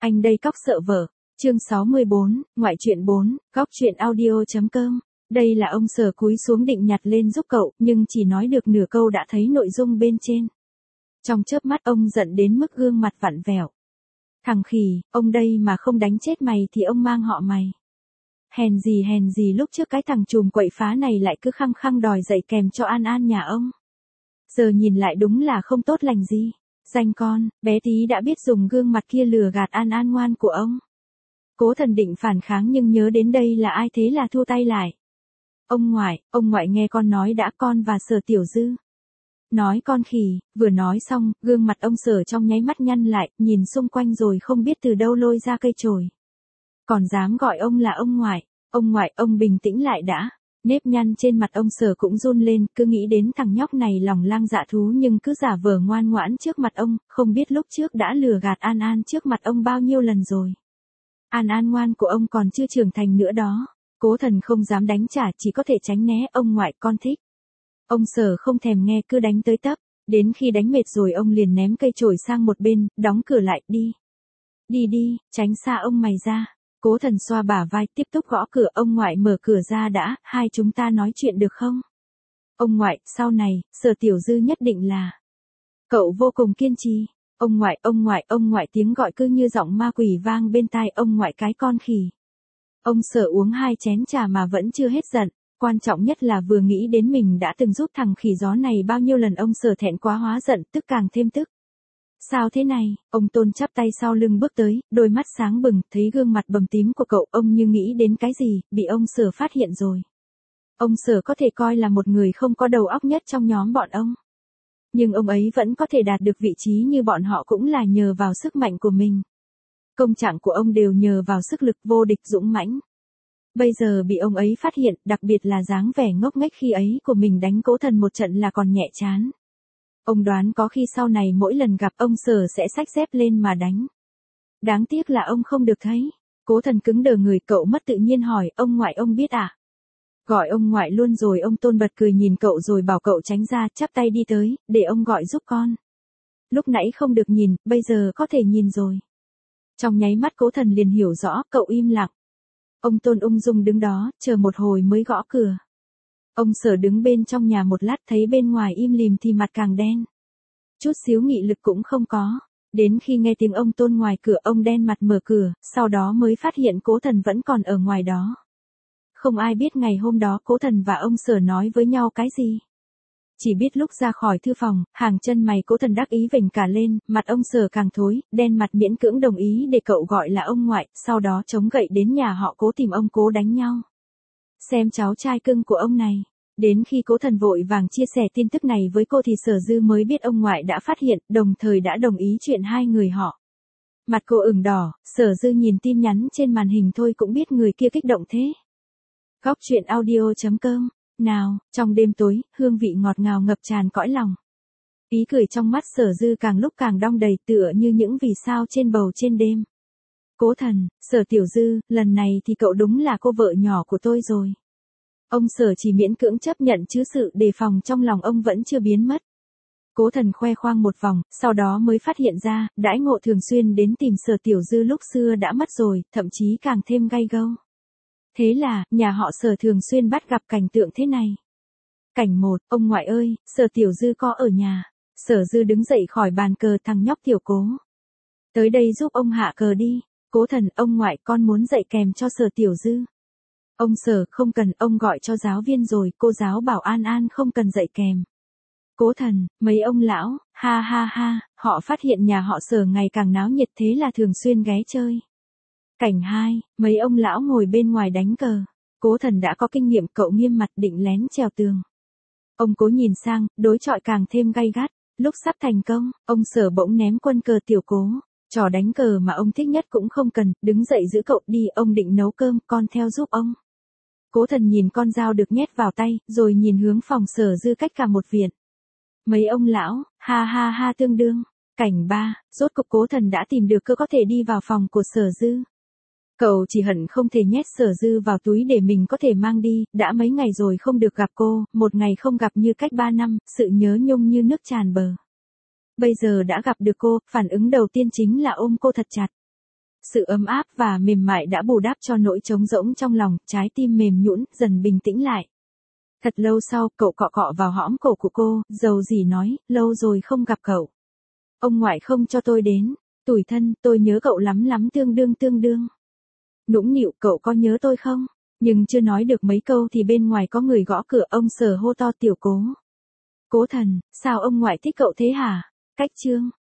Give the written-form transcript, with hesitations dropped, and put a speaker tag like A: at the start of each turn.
A: Anh đây cóc sợ vợ. Chương 64, ngoại truyện 4, góc truyện audio.com. Đây là ông Sở cúi xuống định nhặt lên giúp cậu, nhưng chỉ nói được nửa câu đã thấy nội dung bên trên. Trong chớp mắt ông giận đến mức gương mặt vặn vẹo. Thằng khỉ, ông đây mà không đánh chết mày thì ông mang họ mày. Hèn gì lúc trước cái thằng trùm quậy phá này lại cứ khăng khăng đòi dạy kèm cho An An nhà ông. Giờ nhìn lại đúng là không tốt lành gì. Danh con, bé tí đã biết dùng gương mặt kia lừa gạt An An ngoan của ông. Cố Thần định phản kháng nhưng nhớ đến đây là ai thế là thua tay lại. Ông ngoại nghe con nói đã, con và Sở Tiểu Dư. Nói con khỉ, vừa nói xong, gương mặt ông Sở trong nháy mắt nhăn lại, nhìn xung quanh rồi không biết từ đâu lôi ra cây chổi. Còn dám gọi ông là ông ngoại, ông bình tĩnh lại đã. Nếp nhăn trên mặt ông Sở cũng run lên, cứ nghĩ đến thằng nhóc này lòng lang dạ thú nhưng cứ giả vờ ngoan ngoãn trước mặt ông, không biết lúc trước đã lừa gạt An An trước mặt ông bao nhiêu lần rồi. An An ngoan của ông còn chưa trưởng thành nữa đó. Cố Thần không dám đánh trả, chỉ có thể tránh né. Ông ngoại, con thích. Ông Sở không thèm nghe, cứ đánh tới tấp. Đến khi đánh mệt rồi ông liền ném cây chổi sang một bên, đóng cửa lại. Đi, tránh xa ông mày ra. Cố Thần xoa bả vai, tiếp tục gõ cửa. Ông ngoại mở cửa ra đã, hai chúng ta nói chuyện được không? Ông ngoại, sau này, Sở Tiểu Dư nhất định là. Cậu vô cùng kiên trì. Ông ngoại, tiếng gọi cứ như giọng ma quỷ vang bên tai. Ông ngoại cái con khỉ. Ông Sở uống 2 chén trà mà vẫn chưa hết giận. Quan trọng nhất là vừa nghĩ đến mình đã từng giúp thằng khỉ gió này bao nhiêu lần, ông Sở thẹn quá hóa giận, tức càng thêm tức. Sao thế này? Ông Tôn chắp tay sau lưng bước tới, đôi mắt sáng bừng, thấy gương mặt bầm tím của cậu, ông như nghĩ đến cái gì, bị ông Sở phát hiện rồi. Ông Sở có thể coi là một người không có đầu óc nhất trong nhóm bọn ông. Nhưng ông ấy vẫn có thể đạt được vị trí như bọn họ cũng là nhờ vào sức mạnh của mình. Công trạng của ông đều nhờ vào sức lực vô địch dũng mãnh. Bây giờ bị ông ấy phát hiện, đặc biệt là dáng vẻ ngốc nghếch khi ấy của mình đánh Cố Thần một trận là còn nhẹ chán. Ông đoán có khi sau này mỗi lần gặp ông Sở sẽ xách dép lên mà đánh. Đáng tiếc là ông không được thấy. Cố Thần cứng đờ người, cậu mất tự nhiên hỏi, ông ngoại ông biết à? Gọi ông ngoại luôn rồi. Ông Tôn bật cười nhìn cậu rồi bảo cậu tránh ra, chắp tay đi tới, để ông gọi giúp con. Lúc nãy không được nhìn, bây giờ có thể nhìn rồi. Trong nháy mắt Cố Thần liền hiểu rõ, cậu im lặng. Ông Tôn ung dung đứng đó, chờ một hồi mới gõ cửa. Ông Sở đứng bên trong nhà một lát thấy bên ngoài im lìm thì mặt càng đen. Chút xíu nghị lực cũng không có. Đến khi nghe tiếng ông Tôn ngoài cửa, ông đen mặt mở cửa, sau đó mới phát hiện Cố Thần vẫn còn ở ngoài đó. Không ai biết ngày hôm đó Cố Thần và ông Sở nói với nhau cái gì. Chỉ biết lúc ra khỏi thư phòng, hàng chân mày Cố Thần đắc ý vểnh cả lên, mặt ông Sở càng thối, đen mặt miễn cưỡng đồng ý để cậu gọi là ông ngoại, sau đó chống gậy đến nhà họ Cố tìm ông Cố đánh nhau. Xem cháu trai cưng của ông này. Đến khi Cố Thần vội vàng chia sẻ tin tức này với cô thì Sở Dư mới biết ông ngoại đã phát hiện, đồng thời đã đồng ý chuyện hai người họ. Mặt cô ửng đỏ, Sở Dư nhìn tin nhắn trên màn hình thôi cũng biết người kia kích động thế. Góc truyện audio.com. Nào, trong đêm tối, hương vị ngọt ngào ngập tràn cõi lòng. Ý cười trong mắt Sở Dư càng lúc càng đong đầy, tựa như những vì sao trên bầu trên đêm. Cố Thần, Sở Tiểu Dư, lần này thì cậu đúng là cô vợ nhỏ của tôi rồi. Ông Sở chỉ miễn cưỡng chấp nhận chứ sự đề phòng trong lòng ông vẫn chưa biến mất. Cố Thần khoe khoang một vòng, sau đó mới phát hiện ra, đãi ngộ thường xuyên đến tìm Sở Tiểu Dư lúc xưa đã mất rồi, thậm chí càng thêm gay gâu. Thế là, nhà họ Sở thường xuyên bắt gặp cảnh tượng thế này. Cảnh 1, ông ngoại ơi, Sở Tiểu Dư có ở nhà. Sở Dư đứng dậy khỏi bàn cờ, thằng nhóc Tiểu Cố. Tới đây giúp ông hạ cờ đi. Cố Thần, ông ngoại, con muốn dạy kèm cho Sở Tiểu Dư. Ông Sở, không cần, ông gọi cho giáo viên rồi, cô giáo bảo An An không cần dạy kèm. Cố Thần, mấy ông lão, ha, họ phát hiện nhà họ Sở ngày càng náo nhiệt thế là thường xuyên ghé chơi. Cảnh 2, mấy ông lão ngồi bên ngoài đánh cờ. Cố Thần đã có kinh nghiệm, cậu nghiêm mặt định lén trèo tường. Ông Cố nhìn sang, đối chọi càng thêm gay gắt. Lúc sắp thành công, ông Sở bỗng ném quân cờ Tiểu Cố. Trò đánh cờ mà ông thích nhất cũng không cần, đứng dậy giữ cậu đi, ông định nấu cơm, con theo giúp ông. Cố Thần nhìn con dao được nhét vào tay, rồi nhìn hướng phòng Sở Dư cách cả một viện. Mấy ông lão, ha, tương đương. Cảnh 3, rốt cục Cố Thần đã tìm được cơ có thể đi vào phòng của Sở Dư. Cậu chỉ hận không thể nhét Sở Dư vào túi để mình có thể mang đi, đã mấy ngày rồi không được gặp cô, một ngày không gặp như cách 3 năm, sự nhớ nhung như nước tràn bờ. Bây giờ đã gặp được cô, phản ứng đầu tiên chính là ôm cô thật chặt. Sự ấm áp và mềm mại đã bù đắp cho nỗi trống rỗng trong lòng, trái tim mềm nhũn dần bình tĩnh lại. Thật lâu sau, cậu cọ cọ vào hõm cổ của cô, dầu dĩ nói, lâu rồi không gặp cậu. Ông ngoại không cho tôi đến. Tủi thân, tôi nhớ cậu lắm lắm tương đương. Nũng nịu, cậu có nhớ tôi không? Nhưng chưa nói được mấy câu thì bên ngoài có người gõ cửa, ông Sở hô to Tiểu Cố. Cố thần, sao ông ngoại thích cậu thế hả? Cách chương.